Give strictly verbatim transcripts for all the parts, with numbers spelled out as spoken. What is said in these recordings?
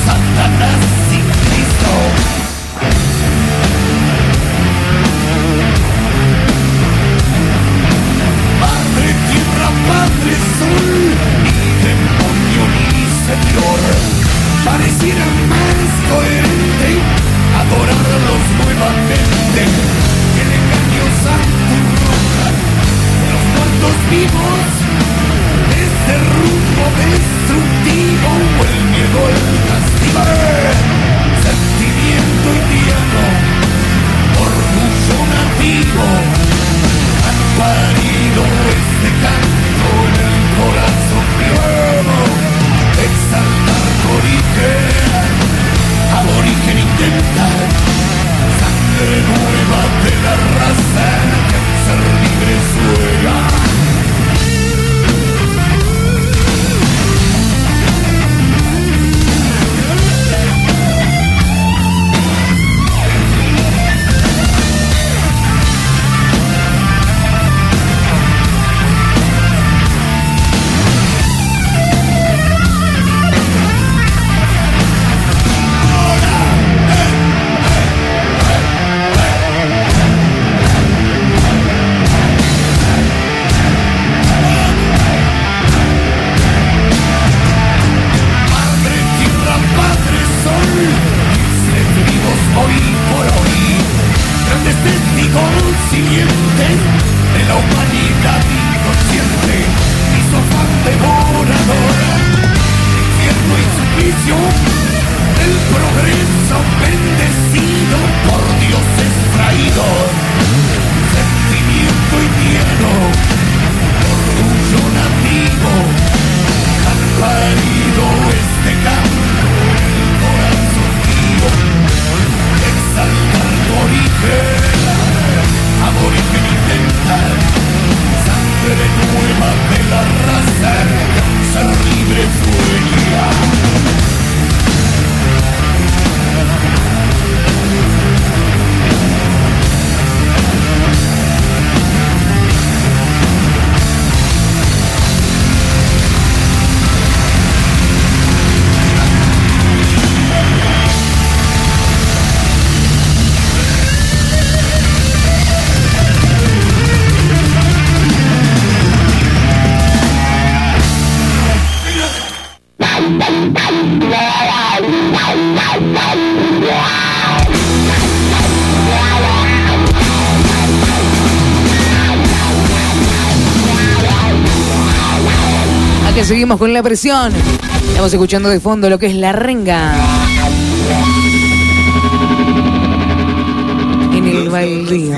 Satanás sin Cristo. Madre tierra, padre sol, ni demonio ni señor. Pareciera más coherente adorarlos nuevamente que el engaño santo roja de los muertos vivos. Este rumbo destructivo o el miedo al castigo. Sentimiento indiano, orgullo nativo, han parido este canto en el corazón mío. Exaltar origen, aborigen intentar, sangre nueva de la raza que al ser libre sueña. Acá seguimos con la presión. Estamos escuchando de fondo lo que es La Renga. En el baldío.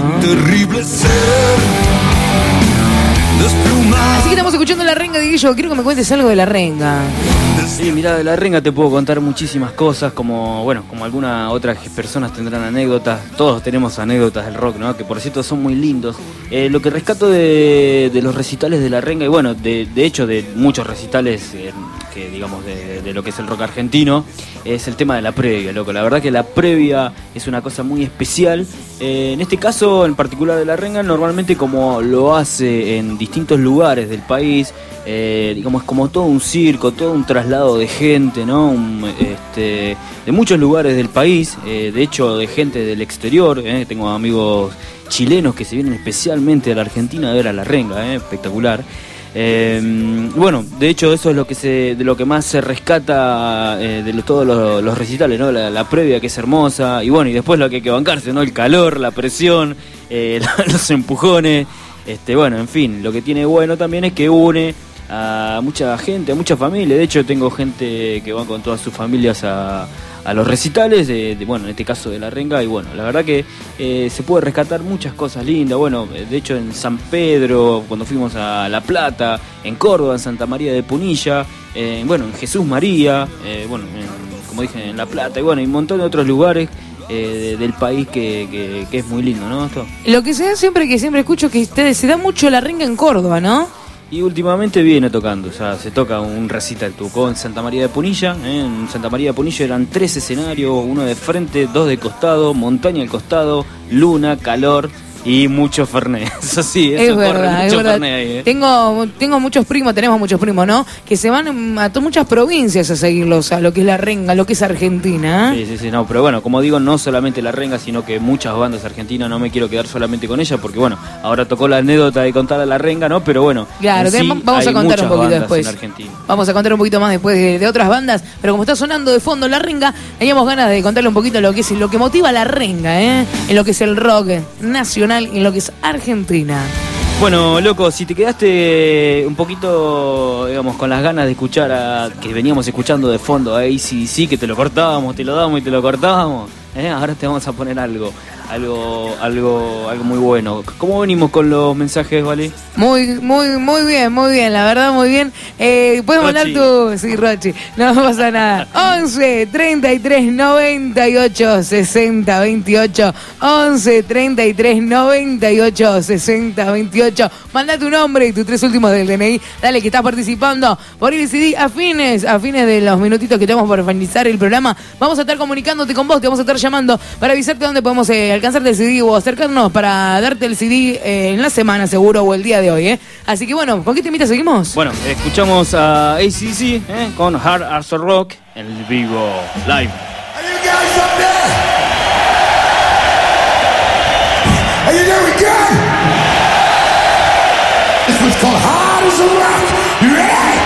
Así que estamos escuchando La Renga, Diguillo. Quiero que me cuentes algo de La Renga. Sí, mira, de La Renga te puedo contar muchísimas cosas, como, bueno, como algunas otras personas tendrán anécdotas. Todos tenemos anécdotas del rock, ¿no? Que por cierto son muy lindos. Eh, lo que rescato de, de los recitales de La Renga, y bueno, de, de hecho de muchos recitales eh, que digamos de, de lo que es el rock argentino, es el tema de la previa, loco. La verdad que la previa es una cosa muy especial. Eh, en este caso, en particular de La Renga, normalmente como lo hace en distintos lugares del país, eh, digamos, como todo un circo, todo un traslado de gente, ¿no? Un, este, de muchos lugares del país, eh, de hecho de gente del exterior, eh, tengo amigos chilenos que se vienen especialmente a la Argentina a ver a La Renga, eh, espectacular. Eh, bueno, de hecho eso es lo que se, de lo que más se rescata eh, de los, todos los, los recitales, ¿no? La, la previa, que es hermosa, y bueno, y después lo que hay que bancarse, ¿no? El calor, la presión, eh, los empujones, este, bueno, en fin, lo que tiene bueno también es que une a mucha gente, a mucha familia. De hecho tengo gente que va con todas sus familias a, a los recitales, de, de, bueno, en este caso de La Renga, y bueno, la verdad que eh, se puede rescatar muchas cosas lindas. Bueno, de hecho en San Pedro, cuando fuimos a La Plata, en Córdoba, en Santa María de Punilla, eh, bueno, en Jesús María, eh, bueno, en, como dije, en La Plata, y bueno, y un montón de otros lugares eh, de, del país que, que, que es muy lindo, ¿no? Esto. Lo que se da siempre, que siempre escucho, que ustedes se da mucho La Renga en Córdoba, ¿no? Y últimamente viene tocando, o sea, se toca un recital, tocó en Santa María de Punilla, ¿eh? En Santa María de Punilla eran tres escenarios, uno de frente, dos de costado, montaña al costado, luna, calor, y mucho Fernet. Eso sí, eso Es corre verdad, mucho es verdad. Fernet ahí, ¿eh? Tengo, tengo muchos primos, tenemos muchos primos, ¿no? Que se van a to- muchas provincias a seguirlos, a lo que es la renga, lo que es Argentina. ¿eh? Sí, sí, sí, no, pero bueno, como digo, no solamente La Renga, sino que muchas bandas argentinas, no me quiero quedar solamente con ella, porque bueno, ahora tocó la anécdota de contar a La Renga, ¿no? Pero bueno, Claro, en sí tenemos- vamos a hay contar un muchas poquito bandas después. en Argentina. Vamos a contar un poquito más después de, de otras bandas, pero como está sonando de fondo La Renga, teníamos ganas de contarle un poquito lo que es lo que motiva La Renga, ¿eh? En lo que es el rock nacional, en lo que es Argentina. Bueno, loco, si te quedaste un poquito, digamos, con las ganas de escuchar a que veníamos escuchando de fondo a A C D C, que te lo cortábamos, te lo dábamos y te lo cortábamos, ¿eh? Ahora te vamos a poner algo, algo, algo, algo muy bueno. ¿Cómo venimos con los mensajes, Vale? Muy, muy, muy bien, muy bien, la verdad, muy bien. Eh, puedes mandar Rochi. tu. Sí, Rochi, no pasa nada. once, treinta y tres, noventa y ocho, sesenta, veintiocho. once, treinta y tres, noventa y ocho, sesenta, veintiocho. Manda tu nombre y tus tres últimos del D N I. Dale, que estás participando por el C D a fines, a fines de los minutitos que tenemos para finalizar el programa. Vamos a estar comunicándote con vos, te vamos a estar llamando para avisarte dónde podemos eh, alcanzarte el C D o acercarnos para darte el C D eh, en la semana seguro o el día de hoy, ¿eh? Así que bueno, ¿con qué temita seguimos? Bueno, escuchamos a A C D C, ¿eh? Con Hard As Rock en vivo, live. Are you guys up there? Are you doing good? This one's called Hard as a Rock. You ready?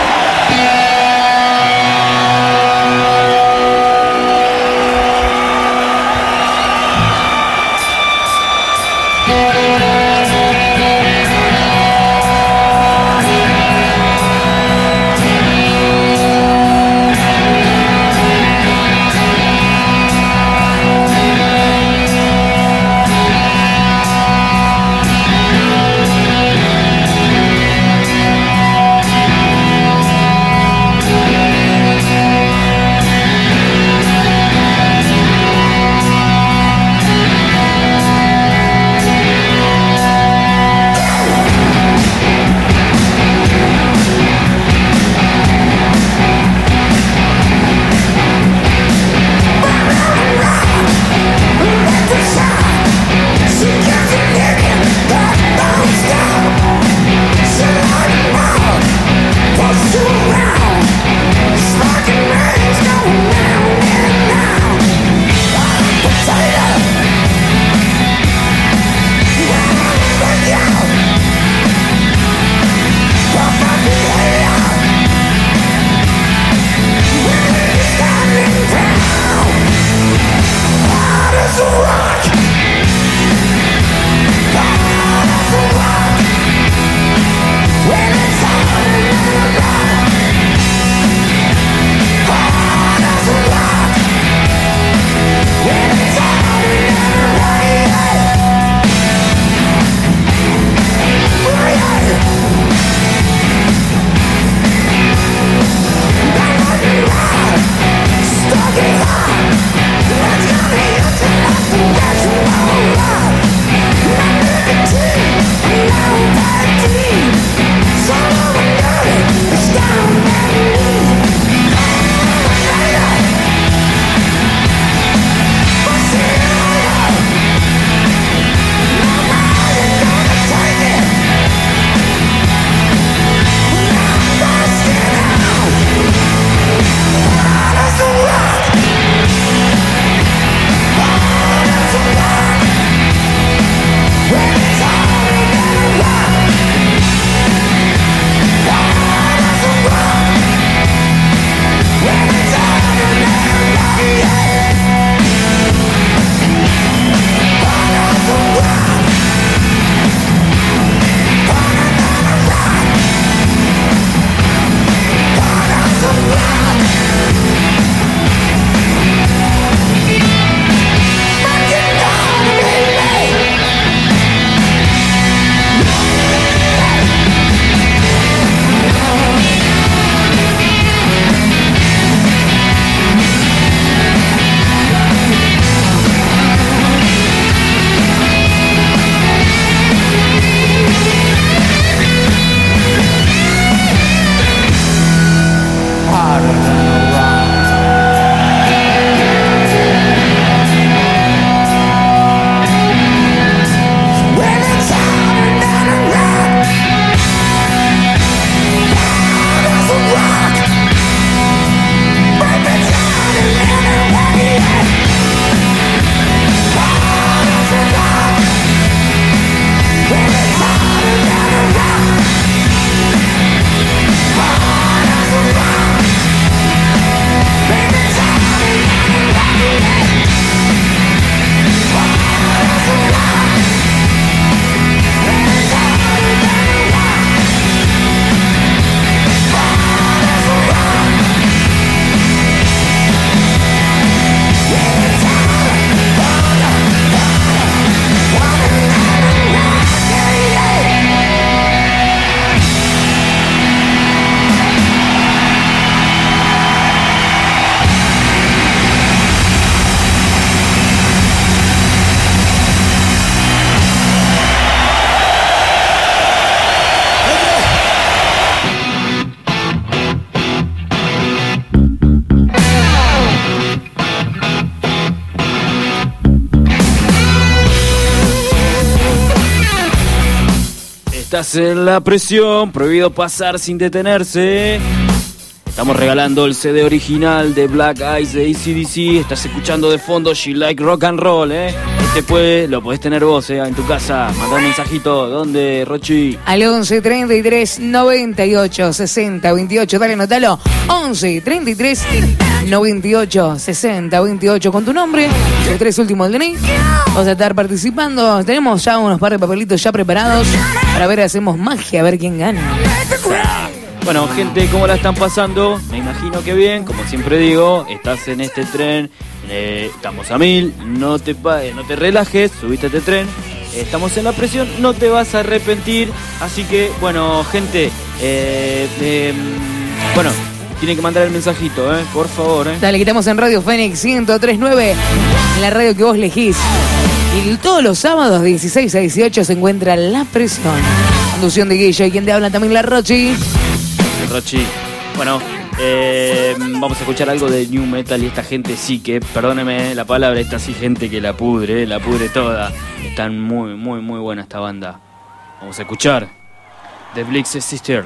estás en La Presión, prohibido pasar sin detenerse. Estamos regalando el C D original de Black Eyes de A C D C. Estás escuchando de fondo She Like Rock and Roll, ¿eh? Este pues lo podés tener vos, ¿eh? En tu casa. Mandá un mensajito. ¿Dónde, Rochi? Al once treinta y tres noventa y ocho sesenta veintiocho. Dale, anotalo. once treinta y tres noventa y ocho sesenta veintiocho con tu nombre, los tres últimos del D N I. Vamos a estar participando. Tenemos ya unos par de papelitos ya preparados para ver, hacemos magia, a ver quién gana. Bueno, gente, ¿cómo la están pasando? Me imagino que bien, como siempre digo, estás en este tren, eh, estamos a mil, no te, no te relajes, subiste a este tren, estamos en La Presión, no te vas a arrepentir, así que, bueno, gente, eh, eh, bueno, tienen que mandar el mensajito, eh, por favor. Eh. Dale, que estamos en Radio Fénix ciento tres punto nueve, en la radio que vos elegís. Y todos los sábados, dieciséis a dieciocho, se encuentra La Presión. Conducción de Guillo y quien te habla también la Rochi. Rochi. Bueno, eh, vamos a escuchar algo de New Metal y esta gente sí que, perdóneme la palabra, esta sí gente que la pudre, la pudre toda. Están muy, muy, muy buena esta banda. Vamos a escuchar The Blix Sister,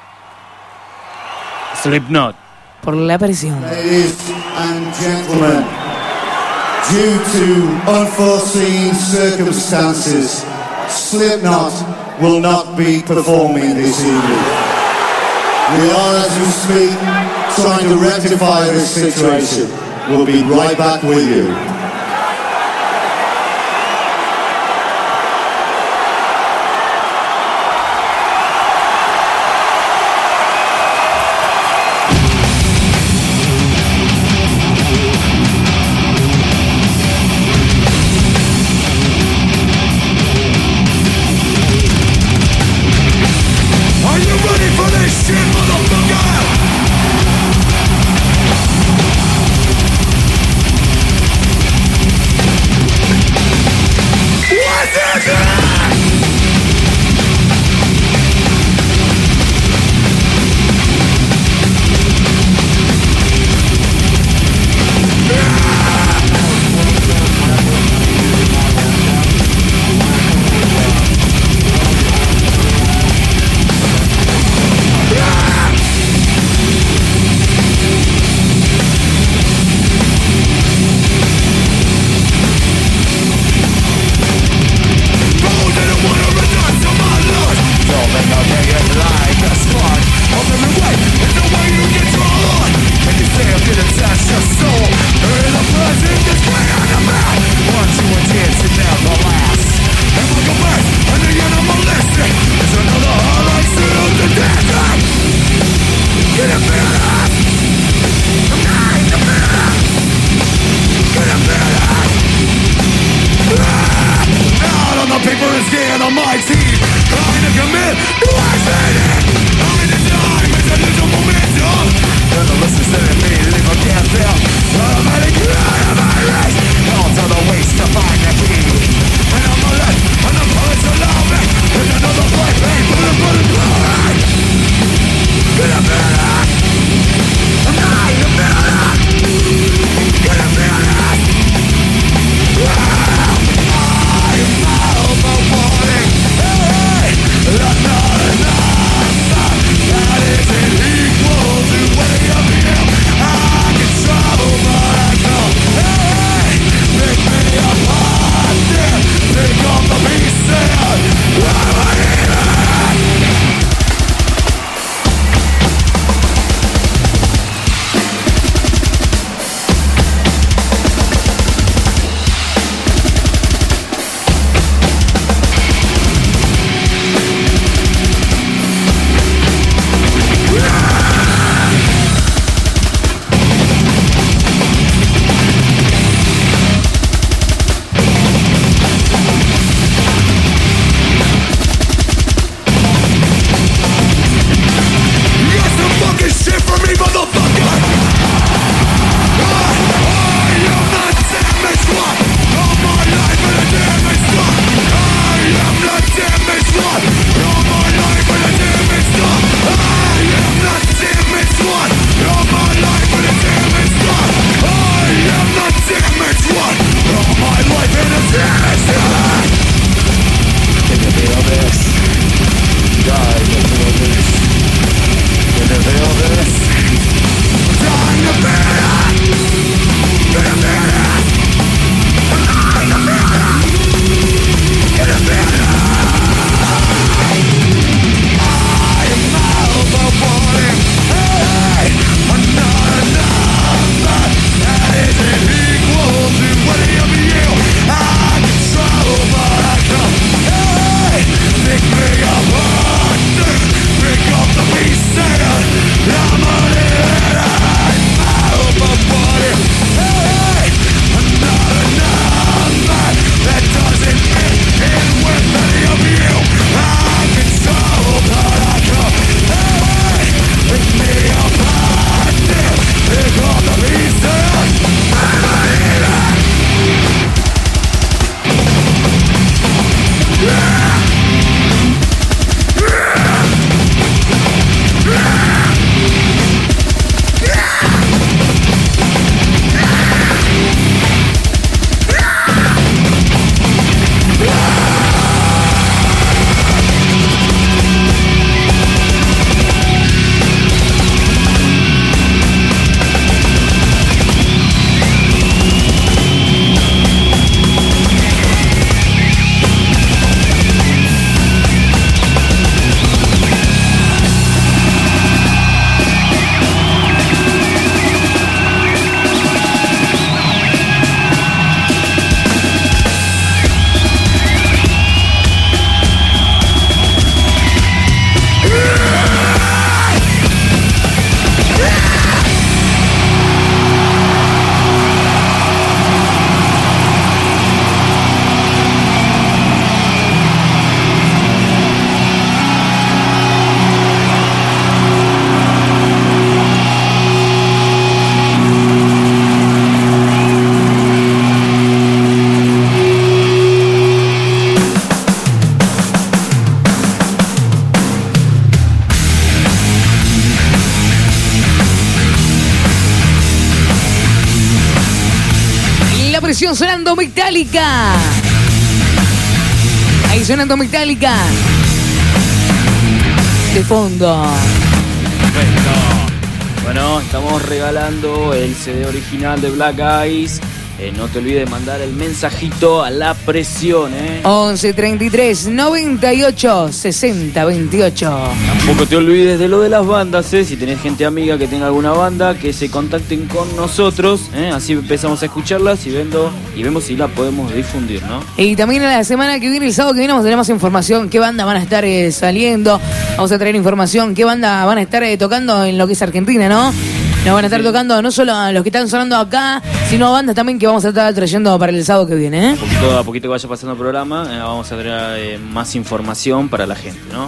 Slipknot. Por La Presión. Ladies and gentlemen, due to unforeseen circumstances, Slipknot will not be performing this evening. We are, as we speak, trying to rectify this situation. We'll be right back with you. Presión sonando Metallica. Ahí sonando Metallica. De fondo. Perfecto. Bueno, estamos regalando el C D original de Black Eyes. Eh, no te olvides de mandar el mensajito a La Presión, ¿eh? once treinta y tres noventa y ocho sesenta veintiocho. Tampoco te olvides de lo de las bandas, ¿eh? Si tenés gente amiga que tenga alguna banda, que se contacten con nosotros, ¿eh? Así empezamos a escucharlas y, vendo, y vemos si la podemos difundir, ¿no? Y también la semana que viene, el sábado que viene, vamos a tener más información. ¿Qué banda van a estar eh, saliendo? Vamos a traer información. ¿Qué banda van a estar eh, tocando en lo que es Argentina, no? Nos van a estar tocando no solo a los que están sonando acá, sino a bandas también que vamos a estar trayendo para el sábado que viene, ¿eh? A poquito a poquito que vaya pasando el programa, eh, vamos a traer eh, más información para la gente, ¿no?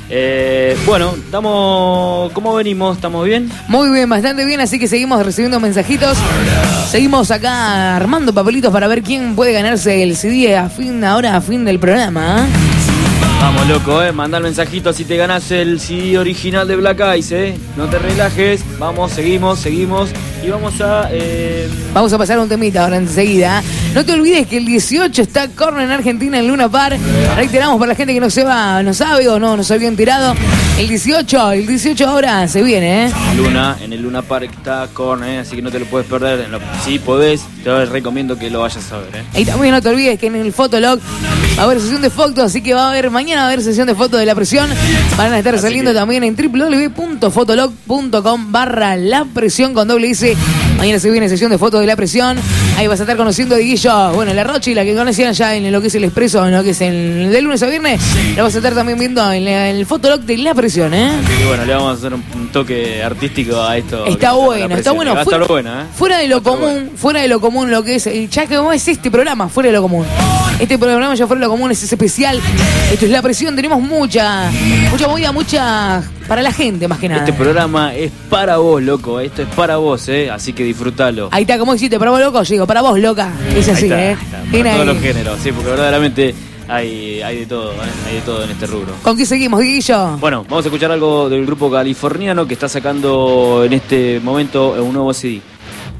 Eh, bueno, estamos... ¿Cómo venimos? ¿Estamos bien? Muy bien, bastante bien, así que seguimos recibiendo mensajitos. Seguimos acá armando papelitos para ver quién puede ganarse el C D a fin, ahora a fin del programa, ¿eh? Vamos, loco, eh. Manda el mensajito si te ganas el C D original de Black Eyes, eh. No te relajes. Vamos, seguimos, seguimos. Y vamos a... Eh... Vamos a pasar un temita ahora enseguida. No te olvides que el dieciocho está Korn en Argentina en Luna Park. Reiteramos para la gente que no sepa, no sabe o no nos había enterado. El dieciocho, el dieciocho ahora se viene, ¿eh? Luna, en el Luna Park está Korn, eh. Así que no te lo puedes perder. En lo... Si podés, te recomiendo que lo vayas a ver, eh. Y también no te olvides que en el Fotolog va a haber sesión de fotos, así que va a haber, mañana va a haber sesión de fotos de La Presión. Van a estar así saliendo que... también en w w w punto fotolog punto com barra La Presión con doble S. Mañana se viene sesión de fotos de La Presión. Ahí vas a estar conociendo a Diguillo, bueno, la Rochi, la que conocían ya en lo que es el Expreso, en lo que es el de lunes a viernes. La vas a estar también viendo en la, el Fotolog de La Presión, ¿eh? Y bueno, le vamos a hacer un, un toque artístico a esto. Está bueno, está bueno. Va a estar buena, ¿eh? Fuera de lo común, bueno. fuera de lo común lo que es, ya que es este programa, fuera de lo común. Este programa ya fuera de lo común, es especial. Esto es La Presión, tenemos mucha, mucha movida, mucha para la gente más que nada. Este programa es para vos, loco, esto es para vos, ¿eh? Así que disfrútalo. Ahí está, como dijiste, para vos, loco, yo digo, para vos, loca. Es así, está, ¿eh? Está, para todos los géneros, sí, porque verdaderamente hay, hay de todo, ¿eh? Hay de todo en este rubro. ¿Con qué seguimos, Guillo? Bueno, vamos a escuchar algo del grupo californiano que está sacando en este momento un nuevo C D.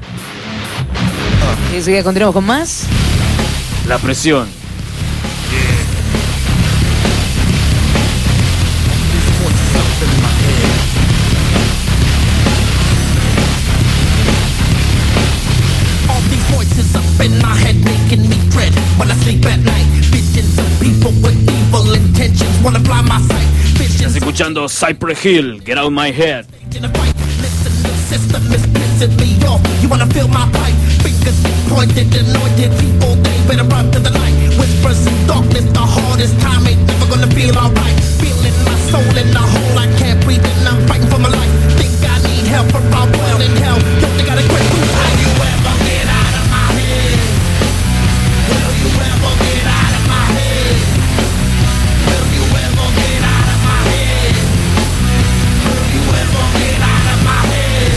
Y enseguida continuamos con más. La Presión. In my head making me dread when I sleep at night. Visions of people with evil intentions wanna blind my sight. Estás escuchando Cypress Hill, Get Out My Head. Listen, the system is pissing me off. You wanna feel my pipe? Fingers pointed, anointed people, they better run to the light. Whispers in darkness, the hardest time ain't never gonna feel alright. Feeling my soul in the hole, I can't breathe and I'm fighting for my life. Think I need help or I'm well in hell. Don't think I got a quick move. How you ever get out of my head? Will you ever get out of my head? Will you ever get out of my head? Will you ever get out of my head?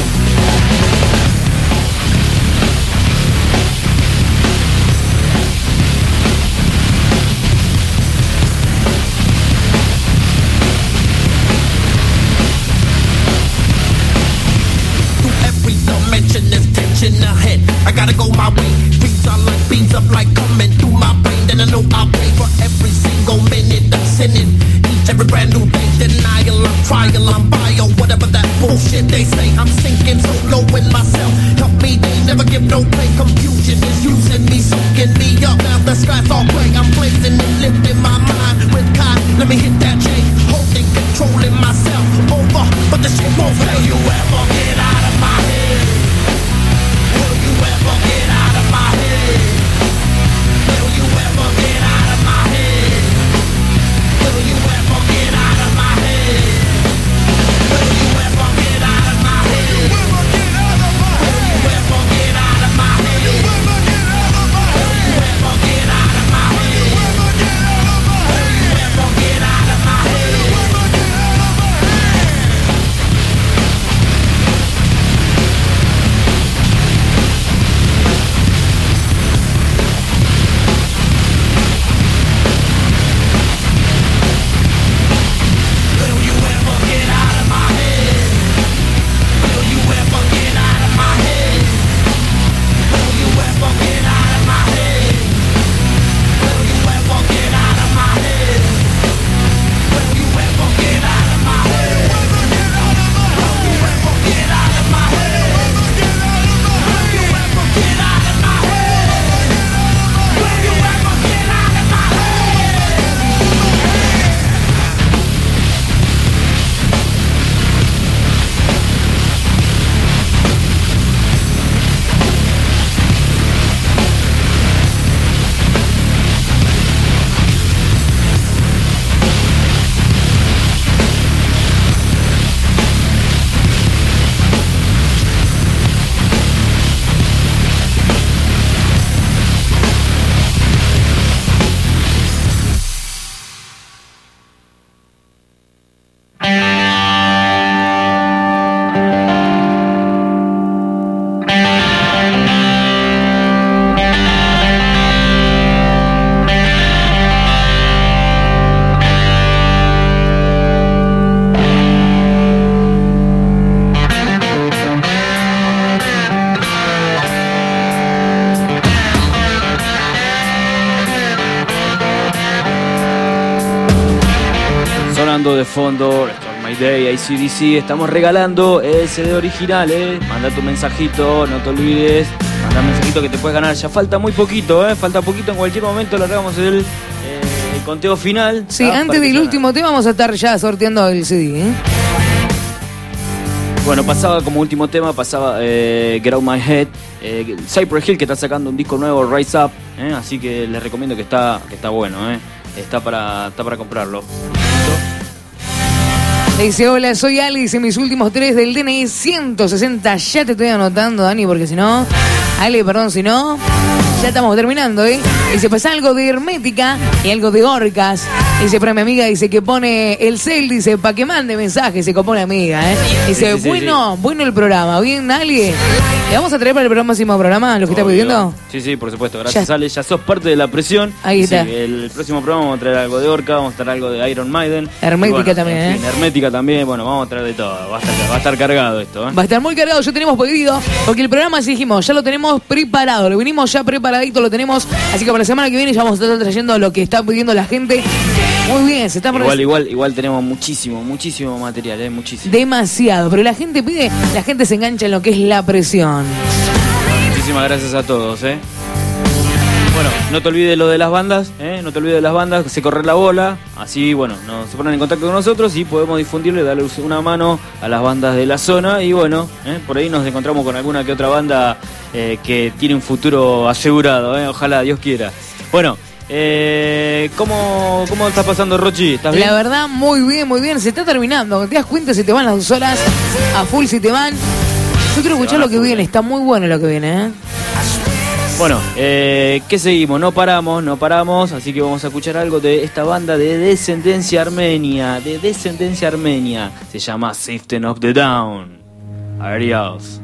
Through every dimension there's tension ahead. I gotta go my way. Dreams are like beams of light coming through my brain. Then I know I'll pay for every single minute I'm sinning. Each every brand new day, denial, I'm trial, I'm bio, whatever that bullshit they say. I'm sinking so low in myself. Help me, they never give no play. Confusion is using me, soaking me up. Now the sky's all gray. I'm blazing and lifting my mind with God. Let me hit that chain, holding, controlling myself over, but the shit won't fail. You ever get out of my head? Will you ever get out of my head? Will you ever get out of my head? Will you ever get out of my head? Will you ever get out of my head? Will you ever get out of my head? Will you ever get out of my head? Will you ever get out of my head? Will you ever get out of my head? sonando de fondo, Start My Day, A C D C. Estamos regalando el C D original, ¿eh? Manda tu mensajito, no te olvides. Manda un mensajito que te puedes ganar. Ya falta muy poquito, ¿eh? Falta poquito, en cualquier momento largamos el, eh, el conteo final. Sí, ¿ah? antes del último tema vamos a estar ya sorteando el C D, ¿eh? Bueno, pasaba como último tema, pasaba eh, Get Out My Head, eh, Cypress Hill, que está sacando un disco nuevo, Rise Up, eh, así que les recomiendo que está, que está bueno, eh, está para, está para comprarlo. Dice, hola, soy Ali, dice mis últimos tres del D N I ciento sesenta, ya te estoy anotando, Dani, porque si no, Ale, perdón, si no, ya estamos terminando, ¿eh? Dice, pues algo de Hermética y algo de Orcas. Dice, para mi amiga, dice que pone el cel, dice, para que mande mensajes, se copó la amiga, ¿eh? Dice, sí, sí, sí, bueno, sí. bueno el programa, bien, Ali. ¿Le vamos a traer para el próximo programa lo que está Obvio. pidiendo? Sí, sí, por supuesto, gracias Ya. Ale, ya sos parte de la presión. Ahí Sí, está. el próximo programa vamos a traer algo de Orca, vamos a traer algo de Iron Maiden. Hermética Y bueno, también, en ¿eh? fin, Hermética también, bueno, vamos a traer de todo, va a estar, va a estar cargado esto, ¿eh? Va a estar muy cargado, ya tenemos pedido, porque el programa, así dijimos, ya lo tenemos preparado, lo vinimos ya preparadito, lo tenemos, así que para la semana que viene ya vamos a estar trayendo lo que está pidiendo la gente. Muy bien, se está Igual, igual, igual tenemos muchísimo, muchísimo material, ¿eh? Muchísimo. demasiado, pero la gente pide, la gente se engancha en lo que es la presión. Muchísimas gracias a todos, ¿eh? Bueno, no te olvides lo de las bandas, ¿eh? No te olvides de las bandas, se corre la bola, así, bueno, nos, se ponen en contacto con nosotros y podemos difundirle, darle una mano a las bandas de la zona y bueno, ¿eh? Por ahí nos encontramos con alguna que otra banda eh, que tiene un futuro asegurado, ¿eh? Ojalá, Dios quiera. Bueno, eh, ¿cómo, ¿cómo estás pasando, Rochi? ¿Estás bien? La verdad, muy bien, muy bien, se está terminando, cuando te das cuenta se te van las dos horas, a full si te van. Yo quiero escuchar van a lo que full, viene, eh. está muy bueno lo que viene, ¿eh? Bueno, eh, ¿qué seguimos? No paramos, no paramos, así que vamos a escuchar algo de esta banda de descendencia armenia, de descendencia armenia. Se llama Sifting of the Down. Adiós.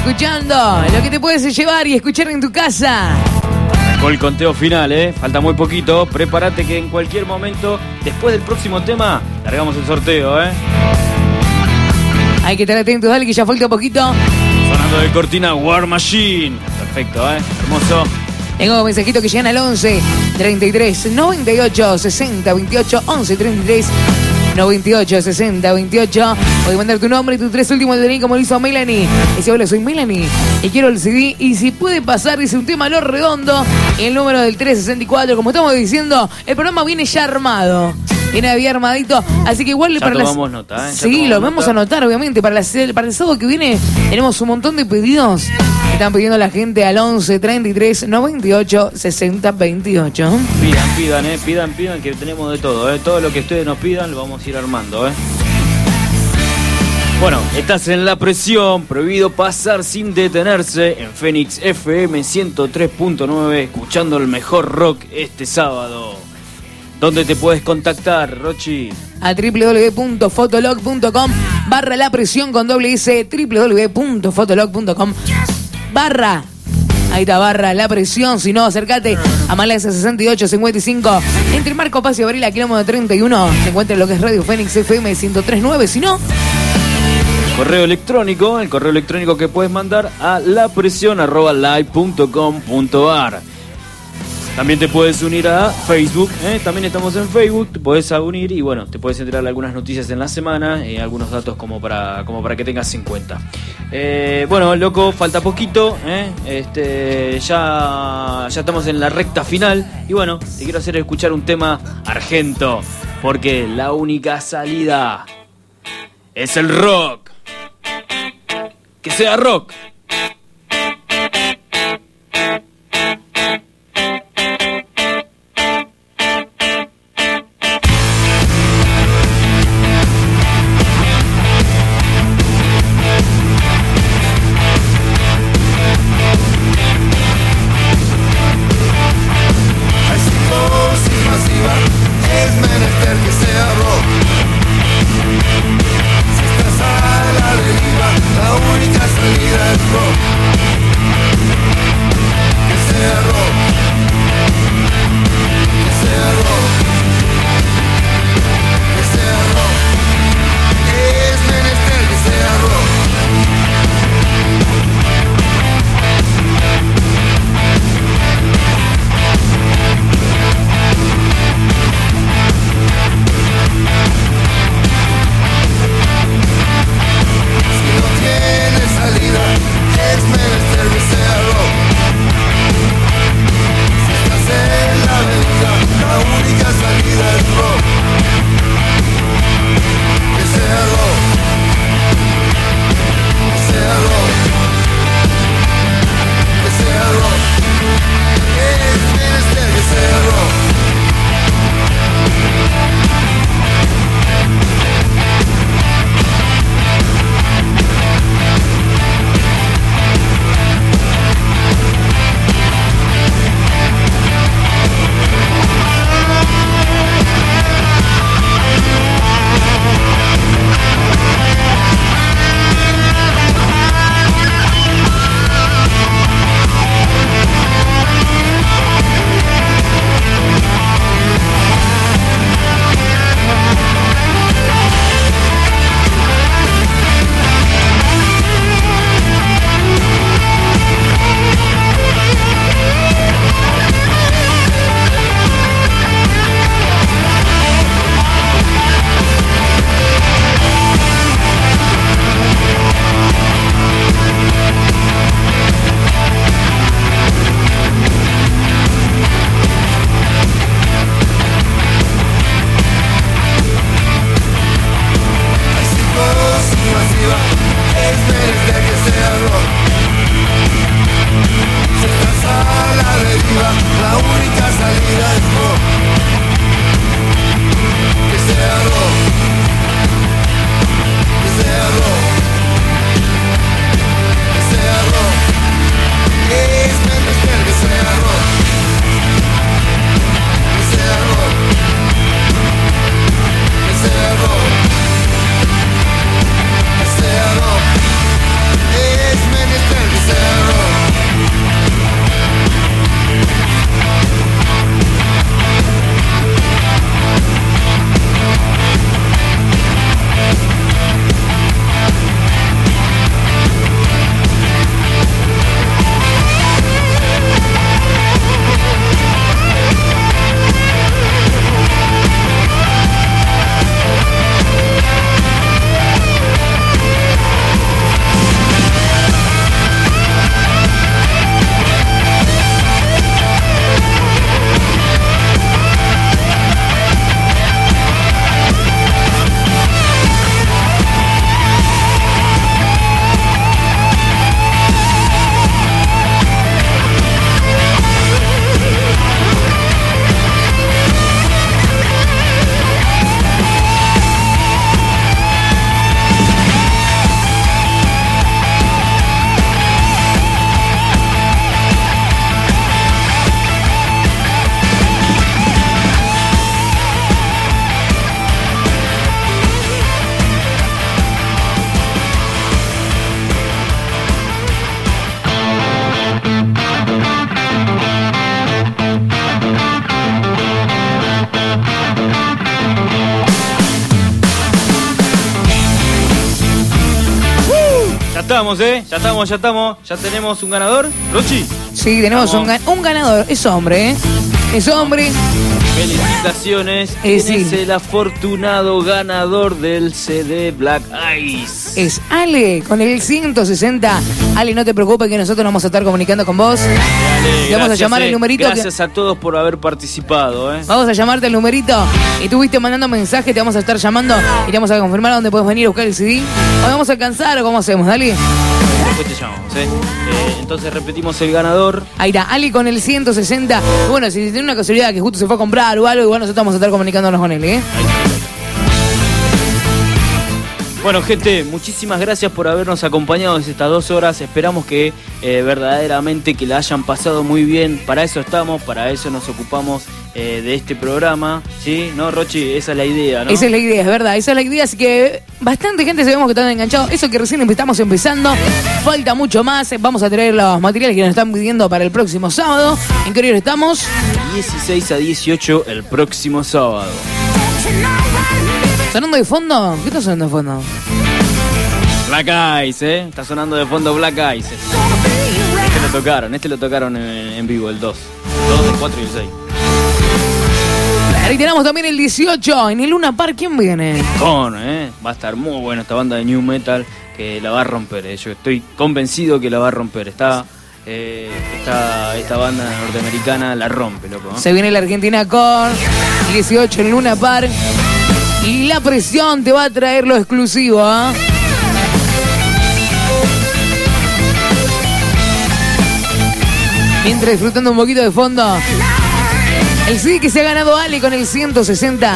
escuchando lo que te puedes llevar y escuchar en tu casa. Con el conteo final, ¿eh? Falta muy poquito. Prepárate que en cualquier momento, después del próximo tema, largamos el sorteo, ¿eh? Hay que estar atentos, dale, que ya falta poquito. Sonando de cortina War Machine. Perfecto, ¿eh? Hermoso. Tengo mensajitos que llegan al once, treinta y tres, noventa y ocho, sesenta, veintiocho, once, treinta y tres, noventa y ocho, sesenta, veintiocho. Puedes mandar tu nombre y tus tres últimos de D N I como lo hizo Melanie. Dice, hola, soy Melanie y quiero el C D. Y si puede pasar, dice, un tema a lo redondo, el número del tres sesenta y cuatro. Como estamos diciendo, el programa viene ya armado. Viene bien armadito. Así que igual ya para tomamos las... nota, ¿eh? Ya Sí, lo vamos nota. a anotar, obviamente. Para, la... para el sábado que viene tenemos un montón de pedidos. Están pidiendo la gente al once, treinta y tres, noventa y ocho, sesenta, veintiocho. Pidan, pidan, eh, pidan, pidan, que tenemos de todo, eh. Todo lo que ustedes nos pidan lo vamos a ir armando, eh. Bueno, estás en La Presión, prohibido pasar sin detenerse en Fénix F M ciento tres punto nueve, escuchando el mejor rock este sábado. ¿Dónde te puedes contactar, Rochi? A www.fotolog.com barra La Presión con doble S, www.fotolog.com barra, ahí está, barra La Presión. Si no, acércate a Maleza sesenta y ocho cincuenta y cinco, entre Marco Paz y Abril, a kilómetro treinta y uno, se encuentra lo que es Radio Fénix F M ciento tres punto nueve. Si no, Correo electrónico, el correo electrónico que puedes mandar a lapresión arroba live punto com punto ar. También te puedes unir a Facebook, ¿eh? También estamos en Facebook, te puedes unir y bueno, te puedes enterar de algunas noticias en la semana, eh, algunos datos como para, como para que tengas en cuenta. Eh, bueno, loco, falta poquito, ¿eh? este, ya, ya estamos en la recta final y bueno, te quiero hacer escuchar un tema argento, porque la única salida es el rock. Que sea rock. Es menester que sea rock. Si estás a la deriva, la única salida es estamos, ¿eh? Ya estamos, ya estamos. Ya tenemos un ganador. ¿Rochi? Sí, tenemos un, un ganador. Es hombre, ¿eh? Es hombre. Felicitaciones. Eh, ¿Quién sí. es el afortunado ganador del C D Black Eyes? Es Ale, con el ciento sesenta. Ale, no te preocupes que nosotros nos vamos a estar comunicando con vos. Dale, Te vamos a gracias, llamar eh. el numerito. Gracias que... a todos por haber participado, ¿eh? Vamos a llamarte el numerito. Y tú viste mandando mensaje, te vamos a estar llamando y te vamos a confirmar a dónde puedes venir a buscar el C D. ¿O vamos a alcanzar o cómo hacemos? Dale. Después te llamamos, ¿eh? Eh, Entonces repetimos el ganador. Ahí está, Ali con el ciento sesenta. Y bueno, si tiene una casualidad que justo se fue a comprar o algo, igual nosotros vamos a estar comunicándonos con él, ¿eh? Bueno, gente, muchísimas gracias por habernos acompañado desde estas dos horas. Esperamos que eh, verdaderamente que la hayan pasado muy bien. Para eso estamos, para eso nos ocupamos eh, de este programa. ¿Sí? ¿No, Rochi? Esa es la idea, ¿no? Esa es la idea, es verdad, esa es la idea. Así que bastante gente sabemos que están enganchados. Eso que recién estamos empezando. Falta mucho más. Vamos a traer los materiales que nos están pidiendo para el próximo sábado. ¿En qué horario estamos? dieciséis a dieciocho el próximo sábado. ¿Sonando de fondo? ¿Qué está sonando de fondo? Black Eyes, ¿eh? Está sonando de fondo Black Eyes. Este lo tocaron, este lo tocaron en, en vivo, el dos. El dos, el cuatro y el seis. Ahí tenemos también el dieciocho. En el Luna Park, ¿quién viene? Con, ¿eh? Va a estar muy buena esta banda de New Metal que la va a romper, ¿eh? Yo estoy convencido que la va a romper. Está... Eh, esta, esta banda norteamericana la rompe, loco, ¿no? Se viene la Argentina con dieciocho en Luna Park. Y La Presión te va a traer lo exclusivo, ¿eh? Mientras disfrutando un poquito de fondo, el C D que se ha ganado Ale con el ciento sesenta.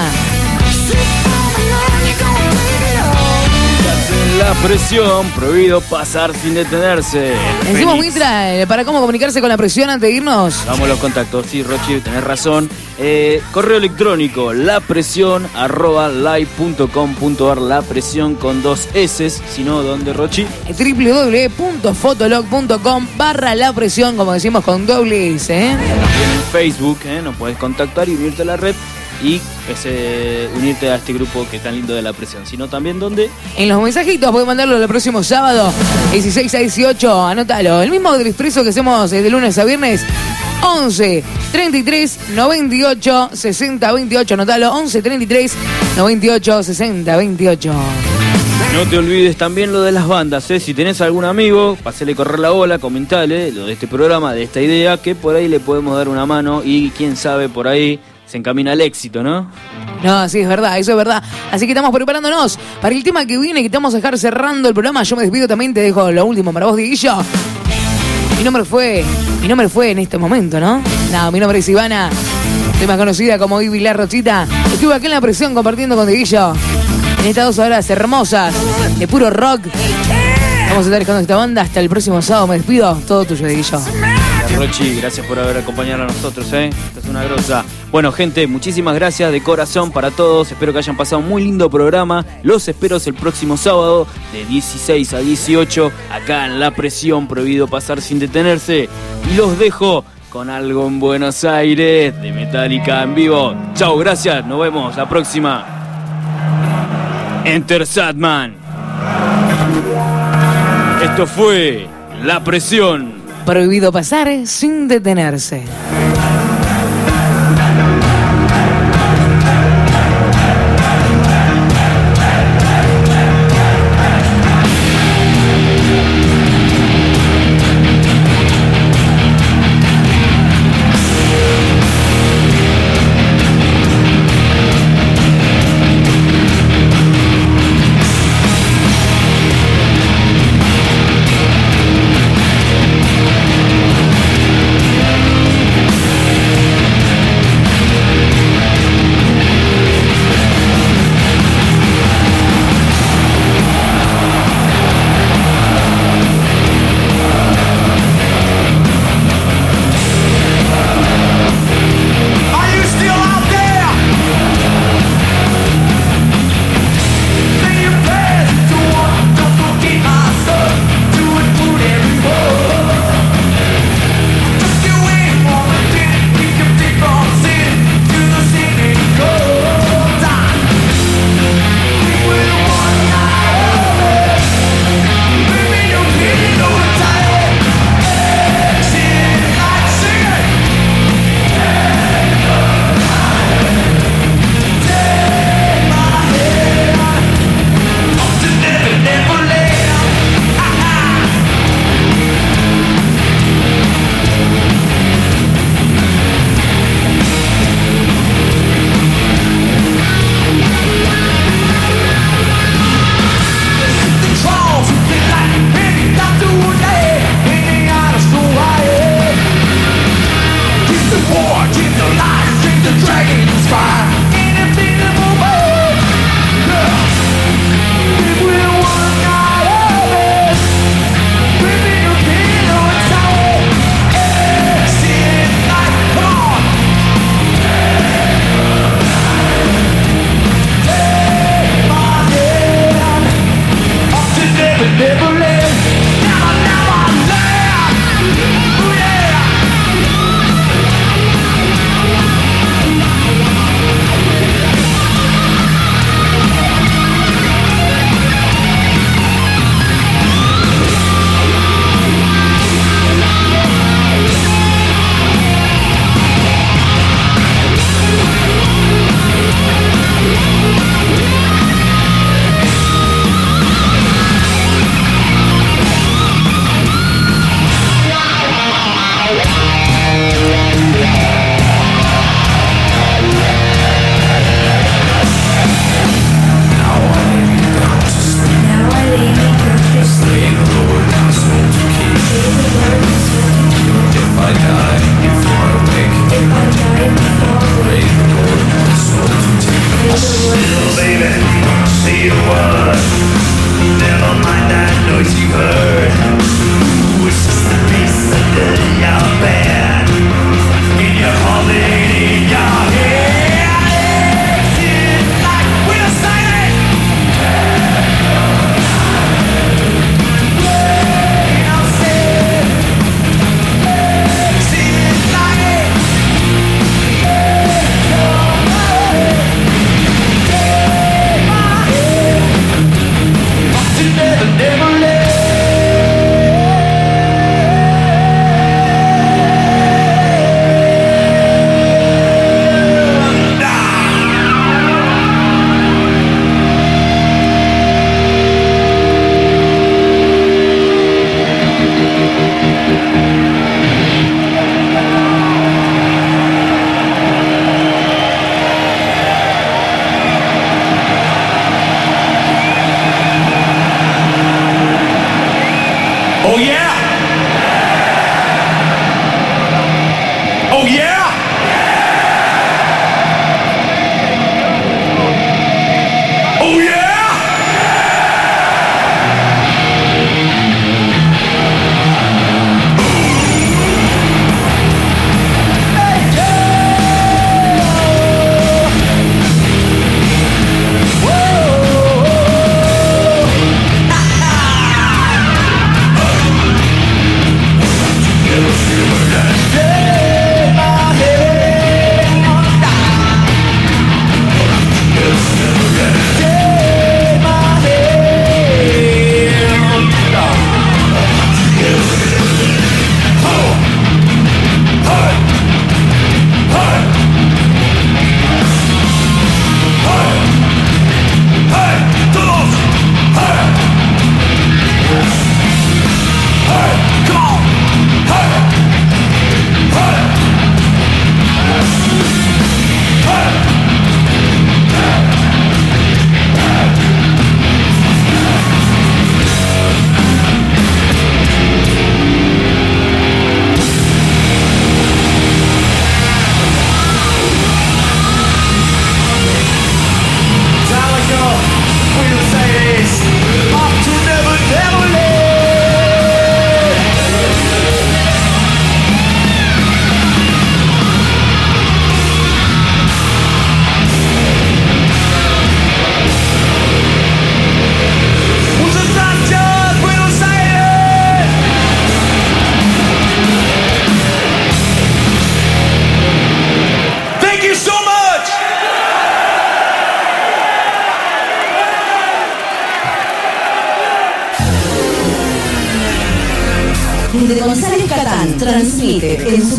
La Presión, prohibido pasar sin detenerse. Encima, Félix. Mitra, para cómo comunicarse con La Presión antes de irnos. Vamos los contactos, sí, Rochi, tenés razón. Eh, correo electrónico, lapresión arroba live punto com punto ar, la presión con dos S, si no, ¿dónde, Rochi? w w w punto fotolog punto com barra La Presión, como decimos con doble S, ¿eh? También en Facebook, ¿eh? Nos podés contactar y unirte a la red y ese, unirte a este grupo que es tan lindo de La Presión. Sino también, ¿dónde? En los mensajitos podés mandarlo el próximo sábado, dieciséis a dieciocho, anótalo. El mismo del expreso que hacemos de lunes a viernes, once, treinta y tres, noventa y ocho, sesenta, veintiocho, anótalo, once, treinta y tres, noventa y ocho, sesenta, veintiocho. No te olvides también lo de las bandas, ¿eh? Si tenés algún amigo, pasale correr la bola, comentale lo de este programa, de esta idea, que por ahí le podemos dar una mano y quién sabe, por ahí se encamina al éxito, ¿no? No, sí, es verdad, eso es verdad. Así que estamos preparándonos para el tema que viene, que estamos a dejar cerrando el programa. Yo me despido también, te dejo lo último para vos, Dieguillo. Mi nombre fue, mi nombre fue en este momento, ¿no? No, mi nombre es Ivana, soy más conocida como Ivy La Rochita. Estuve aquí en La Presión compartiendo con Dieguillo en estas dos horas hermosas de puro rock. Vamos a estar dejando esta banda hasta el próximo sábado. Me despido, todo tuyo, Dieguillo. Rochi, gracias por haber acompañado a nosotros, ¿eh? Esta es una grosa. Bueno, gente, muchísimas gracias de corazón para todos. Espero que hayan pasado un muy lindo programa. Los espero el próximo sábado de dieciséis a dieciocho acá en La Presión, prohibido pasar sin detenerse. Y los dejo con algo en Buenos Aires de Metallica en vivo. Chau, gracias. Nos vemos la próxima. Enter Sadman. Esto fue La Presión. Prohibido pasar sin detenerse. Oh yeah! Oh yeah! Oh yeah! Desde González Catán transmite en su